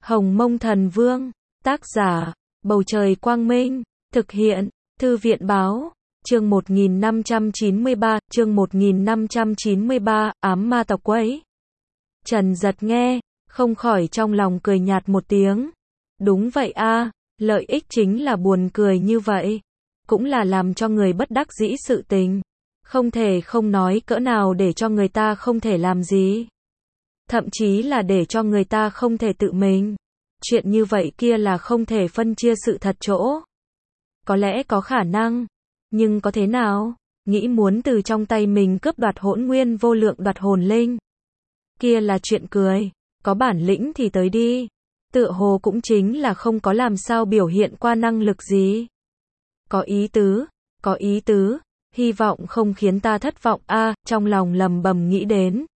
Hồng Mông Thần Vương, tác giả, Bầu Trời Quang Minh, thực hiện, Thư viện Báo, chương 1593, ám ma tộc quấy. Trần Giật nghe, không khỏi trong lòng cười nhạt một tiếng. Đúng vậy a, lợi ích chính là buồn cười như vậy. Cũng là làm cho người bất đắc dĩ sự tình. Không thể không nói cỡ nào để cho người ta không thể làm gì. Thậm chí là để cho người ta không thể tự mình. Chuyện như vậy kia là không thể phân chia sự thật chỗ. Có lẽ có khả năng, nhưng có thế nào? Nghĩ muốn từ trong tay mình cướp đoạt hỗn nguyên vô lượng đoạt hồn linh. Kia là chuyện cười, có bản lĩnh thì tới đi. Tựa hồ cũng chính là không có làm sao biểu hiện qua năng lực gì. Có ý tứ, hy vọng không khiến ta thất vọng a, trong lòng lầm bầm nghĩ đến.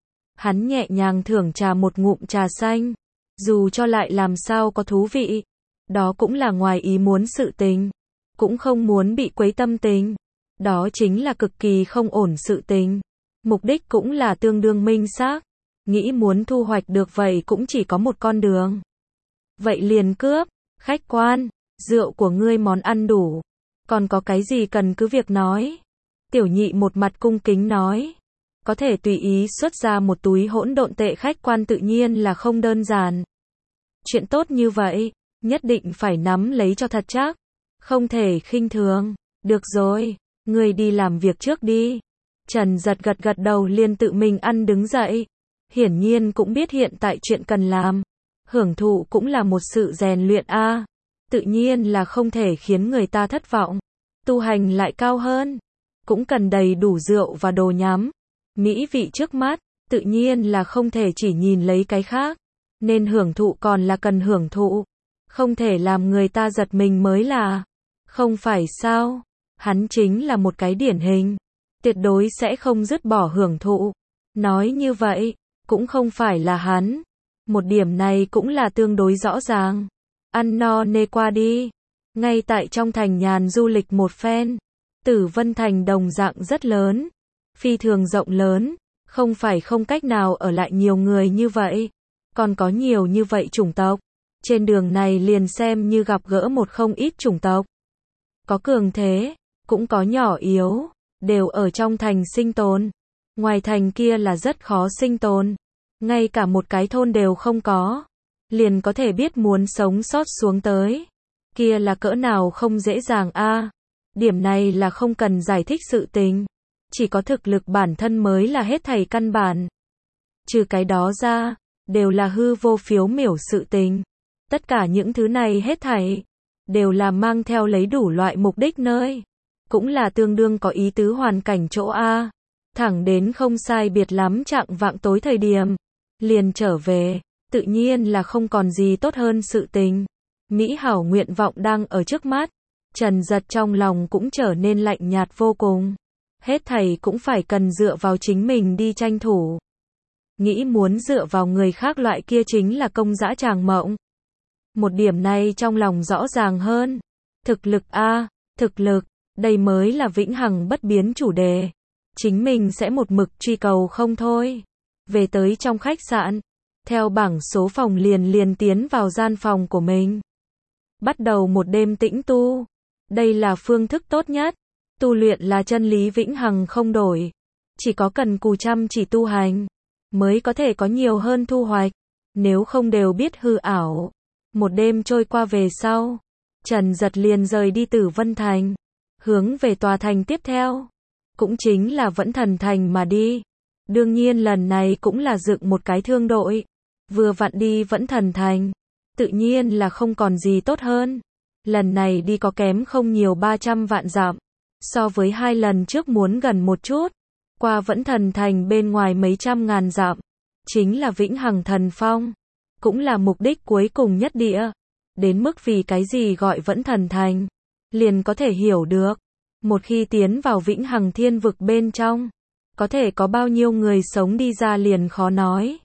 Hắn nhẹ nhàng thưởng trà một ngụm trà xanh, dù cho lại làm sao có thú vị, đó cũng là ngoài ý muốn sự tình, cũng không muốn bị quấy tâm tình, đó chính là cực kỳ không ổn sự tình, mục đích cũng là tương đương minh xác, nghĩ muốn thu hoạch được vậy cũng chỉ có một con đường. Vậy liền cướp, khách quan, rượu của ngươi món ăn đủ, còn có cái gì cần cứ việc nói. Tiểu nhị một mặt cung kính nói, có thể tùy ý xuất ra một túi hỗn độn tệ khách quan tự nhiên là không đơn giản. Chuyện tốt như vậy, nhất định phải nắm lấy cho thật chắc, không thể khinh thường. Được rồi, ngươi đi làm việc trước đi. Trần Giật gật đầu liền tự mình ăn đứng dậy. Hiển nhiên cũng biết hiện tại chuyện cần làm, hưởng thụ cũng là một sự rèn luyện a, tự nhiên là không thể khiến người ta thất vọng. Tu hành lại cao hơn, cũng cần đầy đủ rượu và đồ nhắm. Mỹ vị trước mắt, tự nhiên là không thể chỉ nhìn lấy cái khác, nên hưởng thụ còn là cần hưởng thụ, không thể làm người ta giật mình mới là. Không phải sao? Hắn chính là một cái điển hình, tuyệt đối sẽ không dứt bỏ hưởng thụ. Nói như vậy, cũng không phải là hắn. Một điểm này cũng là tương đối rõ ràng. Ăn no nê qua đi. Ngay tại trong thành nhàn du lịch một phen. Tử Vân Thành đồng dạng rất lớn, phi thường rộng lớn, không phải không cách nào ở lại nhiều người như vậy, còn có nhiều như vậy chủng tộc. Trên đường này liền xem như gặp gỡ một không ít chủng tộc. Có cường thế, cũng có nhỏ yếu, đều ở trong thành sinh tồn. Ngoài thành kia là rất khó sinh tồn, ngay cả một cái thôn đều không có, liền có thể biết muốn sống sót xuống tới, kia là cỡ nào không dễ dàng a. Điểm này là không cần giải thích sự tình, chỉ có thực lực bản thân mới là hết thảy căn bản. Trừ cái đó ra, đều là hư vô phiếu miểu sự tình. Tất cả những thứ này hết thảy, đều là mang theo lấy đủ loại mục đích nơi, cũng là tương đương có ý tứ hoàn cảnh chỗ a. Thẳng đến không sai biệt lắm chạng vạng tối thời điểm, liền trở về, tự nhiên là không còn gì tốt hơn sự tình. Mỹ hảo nguyện vọng đang ở trước mắt, Trần Giật trong lòng cũng trở nên lạnh nhạt vô cùng. Hết thảy cũng phải cần dựa vào chính mình đi tranh thủ. Nghĩ muốn dựa vào người khác loại kia chính là công dã tràng mộng. Một điểm này trong lòng rõ ràng hơn. Thực lực a, thực lực, đây mới là vĩnh hằng bất biến chủ đề. Chính mình sẽ một mực truy cầu không thôi. Về tới trong khách sạn, theo bảng số phòng liền tiến vào gian phòng của mình. Bắt đầu một đêm tĩnh tu. Đây là phương thức tốt nhất. Tu luyện là chân lý vĩnh hằng không đổi. Chỉ có cần cù chăm chỉ tu hành, mới có thể có nhiều hơn thu hoạch. Nếu không đều biết hư ảo. Một đêm trôi qua về sau, Trần Giật liền rời đi Tử Vân Thành, hướng về tòa thành tiếp theo, cũng chính là Vẫn Thần Thành mà đi. Đương nhiên lần này cũng là dựng một cái thương đội, vừa vặn đi Vẫn Thần Thành, tự nhiên là không còn gì tốt hơn. Lần này đi có kém không nhiều 300 vạn dặm, so với 2 lần trước muốn gần một chút. Qua Vẫn Thần Thành bên ngoài mấy trăm ngàn dặm, chính là Vĩnh Hằng Thần Phong, cũng là mục đích cuối cùng nhất địa. Đến mức vì cái gì gọi Vẫn Thần Thành, liền có thể hiểu được. Một khi tiến vào Vĩnh Hằng Thiên Vực bên trong, có thể có bao nhiêu người sống đi ra liền khó nói.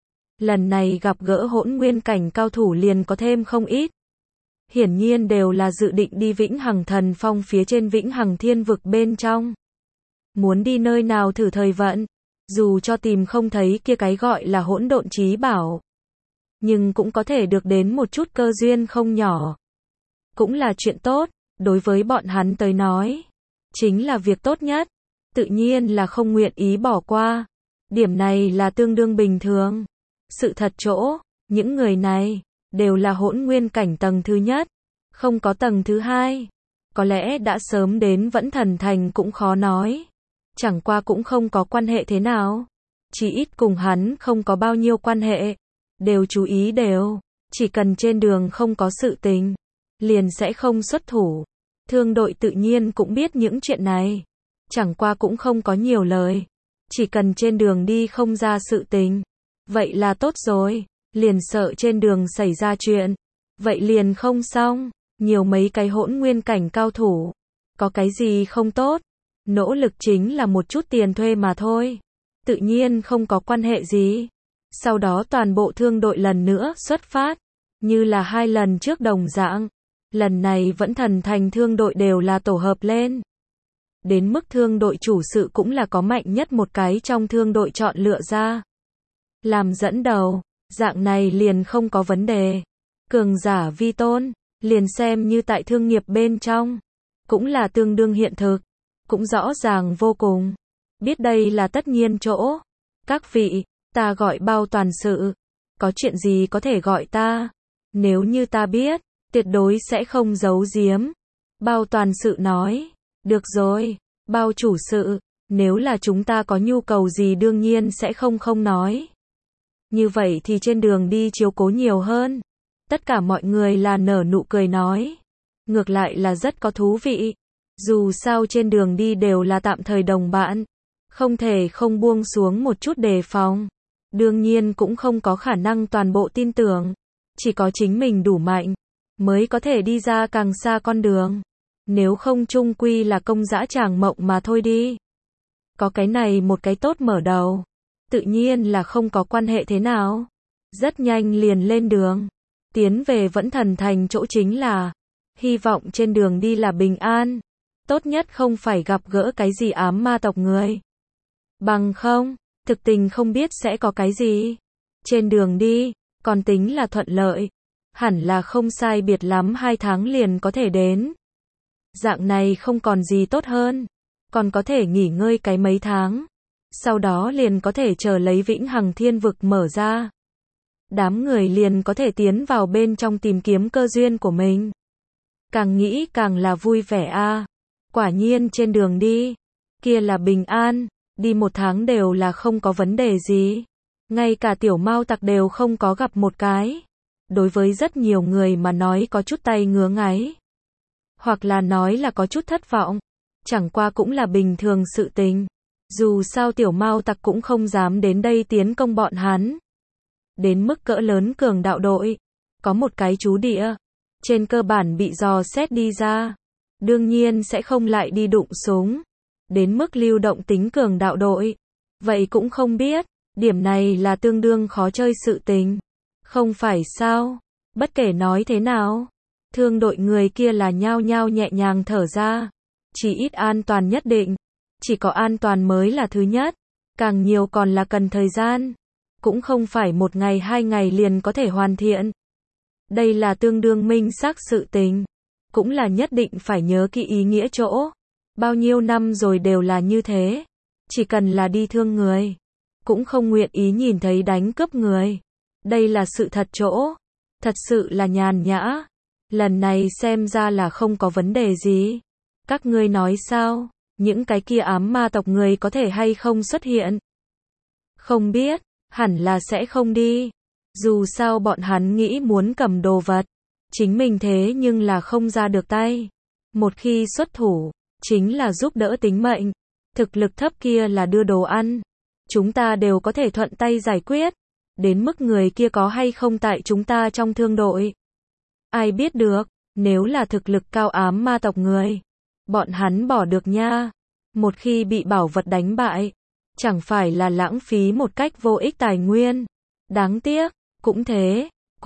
Lần này gặp gỡ hỗn nguyên cảnh cao thủ liền có thêm không ít. Hiển nhiên đều là dự định đi Vĩnh Hằng Thần Phong phía trên Vĩnh Hằng Thiên Vực bên trong. Muốn đi nơi nào thử thời vận, dù cho tìm không thấy kia cái gọi là hỗn độn chí bảo. nhưng cũng có thể được đến một chút cơ duyên không nhỏ. Cũng là chuyện tốt, đối với bọn hắn tới nói. Chính là việc tốt nhất. Tự nhiên là không nguyện ý bỏ qua. Điểm này là tương đương bình thường. Sự thật chỗ, những người này, đều là hỗn nguyên cảnh tầng thứ nhất. Không có tầng thứ hai. Có lẽ đã sớm đến vẫn thần thành cũng khó nói. Chẳng qua cũng không có quan hệ thế nào. Chỉ ít cùng hắn không có bao nhiêu quan hệ. Đều chú ý đều. Chỉ cần trên đường không có sự tình, liền sẽ không xuất thủ. Thương đội tự nhiên cũng biết những chuyện này. Chẳng qua cũng không có nhiều lời. Chỉ cần trên đường đi không ra sự tình. Vậy là tốt rồi. Liền sợ trên đường xảy ra chuyện. Vậy liền không xong. Nhiều mấy cái hỗn nguyên cảnh cao thủ. Có cái gì không tốt. Nỗ lực chính là một chút tiền thuê mà thôi. Tự nhiên không có quan hệ gì. Sau đó toàn bộ thương đội lần nữa xuất phát. Như là 2 lần trước đồng dạng. Lần này vẫn thần thành thương đội đều là tổ hợp lên. Đến mức thương đội chủ sự cũng là có mạnh nhất một cái trong thương đội chọn lựa ra. Làm dẫn đầu, dạng này liền không có vấn đề. Cường giả vi tôn, liền xem như tại thương nghiệp bên trong. Cũng là tương đương hiện thực. Cũng rõ ràng vô cùng. Biết đây là tất nhiên chỗ. Các vị, ta gọi Bao toàn sự. Có chuyện gì có thể gọi ta. Nếu như ta biết, tuyệt đối sẽ không giấu giếm. Bao toàn sự nói. Được rồi, Bao chủ sự. Nếu là chúng ta có nhu cầu gì đương nhiên sẽ không nói. Như vậy thì trên đường đi chiếu cố nhiều hơn. Tất cả mọi người là nở nụ cười nói. Ngược lại là rất có thú vị. Dù sao trên đường đi đều là tạm thời đồng bạn. Không thể không buông xuống một chút đề phòng. Đương nhiên cũng không có khả năng toàn bộ tin tưởng. Chỉ có chính mình đủ mạnh, mới có thể đi ra càng xa con đường. Nếu không chung quy là công dã tràng mộng mà thôi đi. Có cái này một cái tốt mở đầu. Tự nhiên là không có quan hệ thế nào. Rất nhanh liền lên đường. Tiến về vẫn thần thành chỗ chính là. Hy vọng trên đường đi là bình an. Tốt nhất không phải gặp gỡ cái gì ám ma tộc người. Bằng không, thực tình không biết sẽ có cái gì. Trên đường đi, còn tính là thuận lợi. Hẳn là không sai biệt lắm 2 tháng liền có thể đến. Dạng này không còn gì tốt hơn. Còn có thể nghỉ ngơi cái mấy tháng. Sau đó liền có thể chờ lấy vĩnh hằng thiên vực mở ra. Đám người liền có thể tiến vào bên trong tìm kiếm cơ duyên của mình. Càng nghĩ càng là vui vẻ a. Quả nhiên trên đường đi, kia là bình an, đi 1 tháng đều là không có vấn đề gì. Ngay cả tiểu mao tặc đều không có gặp một cái. Đối với rất nhiều người mà nói có chút tay ngứa ngáy. Hoặc là nói là có chút thất vọng. Chẳng qua cũng là bình thường sự tình. Dù sao tiểu mao tặc cũng không dám đến đây tiến công bọn hắn. Đến mức cỡ lớn cường đạo đội. Có một cái trú địa. Trên cơ bản bị dò xét đi ra. Đương nhiên sẽ không lại đi đụng súng. Đến mức lưu động tính cường đạo đội. Vậy cũng không biết. Điểm này là tương đương khó chơi sự tình. Không phải sao. Bất kể nói thế nào. Thương đội người kia là nhao nhao nhẹ nhàng thở ra. Chỉ ít an toàn nhất định. Chỉ có an toàn mới là thứ nhất. Càng nhiều còn là cần thời gian. Cũng không phải 1 ngày 2 ngày liền có thể hoàn thiện. Đây là tương đương minh xác sự tình. Cũng là nhất định phải nhớ kỹ ý nghĩa chỗ. Bao nhiêu năm rồi đều là như thế. Chỉ cần là đi thương người. Cũng không nguyện ý nhìn thấy đánh cướp người. Đây là sự thật chỗ. Thật sự là nhàn nhã. Lần này xem ra là không có vấn đề gì. Các ngươi nói sao? Những cái kia ám ma tộc người có thể hay không xuất hiện? Không biết. Hẳn là sẽ không đi. Dù sao bọn hắn nghĩ muốn cầm đồ vật. Chính mình thế nhưng là không ra được tay. Một khi xuất thủ, chính là giúp đỡ tính mệnh. Thực lực thấp kia là đưa đồ ăn. Chúng ta đều có thể thuận tay giải quyết. Đến mức người kia có hay không tại chúng ta trong thương đội. Ai biết được, nếu là thực lực cao ám ma tộc người. Bọn hắn bỏ được nha. Một khi bị bảo vật đánh bại. Chẳng phải là lãng phí một cách vô ích tài nguyên. Đáng tiếc, cũng thế,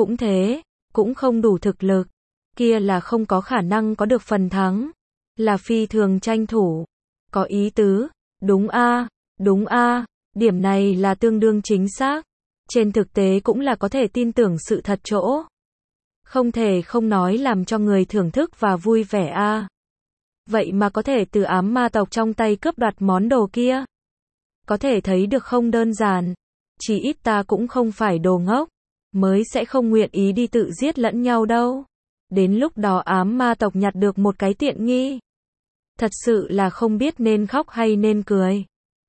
cũng không đủ thực lực. Kia là không có khả năng có được phần thắng. Là phi thường tranh thủ. Có ý tứ, đúng a, điểm này là tương đương chính xác. Trên thực tế cũng là có thể tin tưởng sự thật chỗ. Không thể không nói làm cho người thưởng thức và vui vẻ a. Vậy mà có thể từ ám ma tộc trong tay cướp đoạt món đồ kia. Có thể thấy được không đơn giản. Chỉ ít ta cũng không phải đồ ngốc, mới sẽ không nguyện ý đi tự giết lẫn nhau đâu. Đến lúc đó ám ma tộc nhặt được một cái tiện nghi. Thật sự là không biết nên khóc hay nên cười.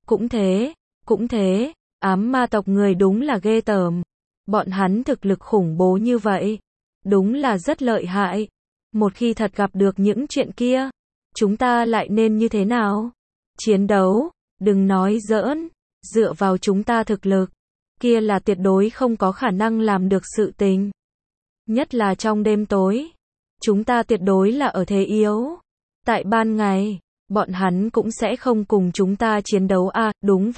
Cũng thế, ám ma tộc người đúng là ghê tởm. Bọn hắn thực lực khủng bố như vậy. Đúng là rất lợi hại. Một khi thật gặp được những chuyện kia, chúng ta lại nên như thế nào? Chiến đấu, đừng nói giỡn, dựa vào chúng ta thực lực, kia là tuyệt đối không có khả năng làm được sự tình. Nhất là trong đêm tối, chúng ta tuyệt đối là ở thế yếu. Tại ban ngày, bọn hắn cũng sẽ không cùng chúng ta chiến đấu a, đúng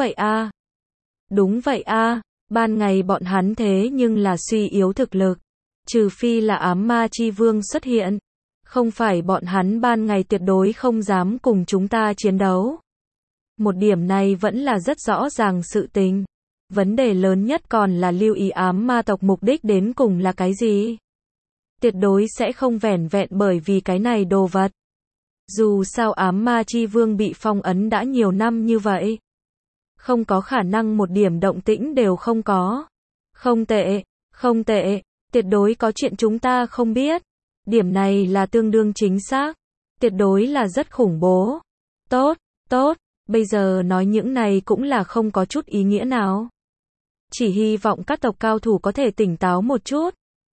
vậy a, ban ngày bọn hắn thế nhưng là suy yếu thực lực. Trừ phi là ám ma chi vương xuất hiện. Không phải bọn hắn ban ngày tuyệt đối không dám cùng chúng ta chiến đấu. Một điểm này vẫn là rất rõ ràng sự tình. Vấn đề lớn nhất còn là lưu ý ám ma tộc mục đích đến cùng là cái gì. Tuyệt đối sẽ không vẻn vẹn bởi vì cái này đồ vật. Dù sao ám ma chi vương bị phong ấn đã nhiều năm như vậy. Không có khả năng một điểm động tĩnh đều không có. Không tệ, tuyệt đối có chuyện chúng ta không biết. Điểm này là tương đương chính xác. Tuyệt đối là rất khủng bố. Tốt, bây giờ nói những này cũng là không có chút ý nghĩa nào. Chỉ hy vọng các tộc cao thủ có thể tỉnh táo một chút.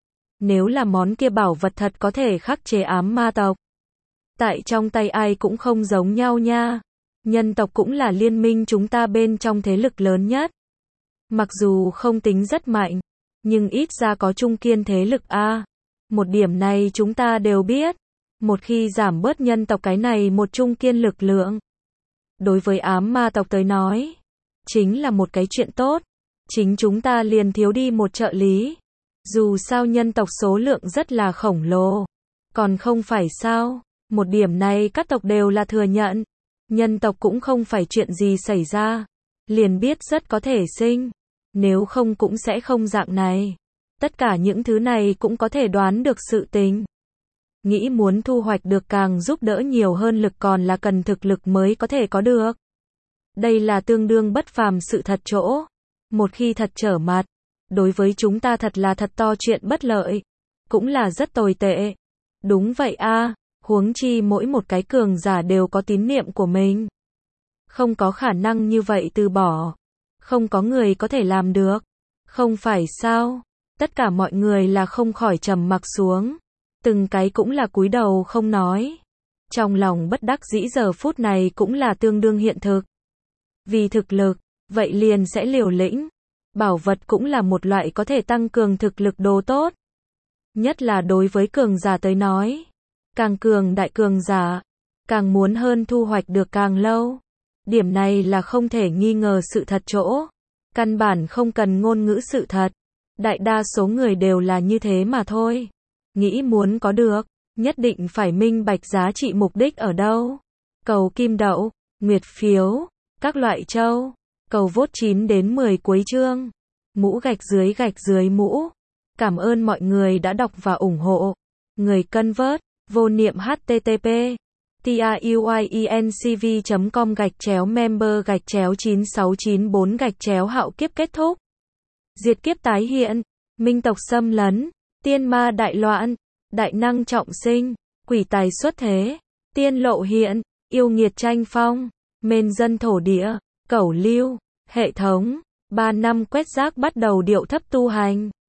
Nếu là món kia bảo vật thật có thể khắc chế ám ma tộc. Tại trong tay ai cũng không giống nhau nha. Nhân tộc cũng là liên minh chúng ta bên trong thế lực lớn nhất. Mặc dù không tính rất mạnh, nhưng ít ra có trung kiên thế lực a. Một điểm này chúng ta đều biết. Một khi giảm bớt nhân tộc cái này một trung kiên lực lượng, đối với ám ma tộc tới nói, chính là một cái chuyện tốt. Chính chúng ta liền thiếu đi một trợ lý. Dù sao nhân tộc số lượng rất là khổng lồ. Còn không phải sao? Một điểm này các tộc đều là thừa nhận. Nhân tộc cũng không phải chuyện gì xảy ra. Liền biết rất có thể sinh. Nếu không cũng sẽ không dạng này. Tất cả những thứ này cũng có thể đoán được sự tình. Nghĩ muốn thu hoạch được càng giúp đỡ nhiều hơn lực còn là cần thực lực mới có thể có được. Đây là tương đương bất phàm sự thật chỗ. Một khi thật trở mặt, đối với chúng ta thật là thật to chuyện bất lợi. Cũng là rất tồi tệ. Đúng vậy a, huống chi mỗi một cái cường giả đều có tín niệm của mình. Không có khả năng như vậy từ bỏ. Không có người có thể làm được. Không phải sao? Tất cả mọi người là không khỏi trầm mặc xuống. Từng cái cũng là cúi đầu không nói. Trong lòng bất đắc dĩ giờ phút này cũng là tương đương hiện thực. Vì thực lực, vậy liền sẽ liều lĩnh. Bảo vật cũng là một loại có thể tăng cường thực lực đồ tốt. Nhất là đối với cường giả tới nói. Càng cường đại cường giả, càng muốn hơn thu hoạch được càng lâu. Điểm này là không thể nghi ngờ sự thật chỗ. Căn bản không cần ngôn ngữ sự thật. Đại đa số người đều là như thế mà thôi. Nghĩ muốn có được, nhất định phải minh bạch giá trị mục đích ở đâu. Cầu kim đậu, nguyệt phiếu, các loại châu. Cầu vote 9 đến 10 cuối chương. Mũ gạch dưới mũ. Cảm ơn mọi người đã đọc và ủng hộ. Người cân vớt, vô niệm http tiuyencv.com/member/9694 hạo kiếp kết thúc. Diệt kiếp tái hiện, minh tộc xâm lấn, tiên ma đại loạn, đại năng trọng sinh, quỷ tài xuất thế, tiên lộ hiện, yêu nghiệt tranh phong, mền dân thổ địa, cẩu lưu, hệ thống, 3 năm quét rác bắt đầu điệu thấp tu hành.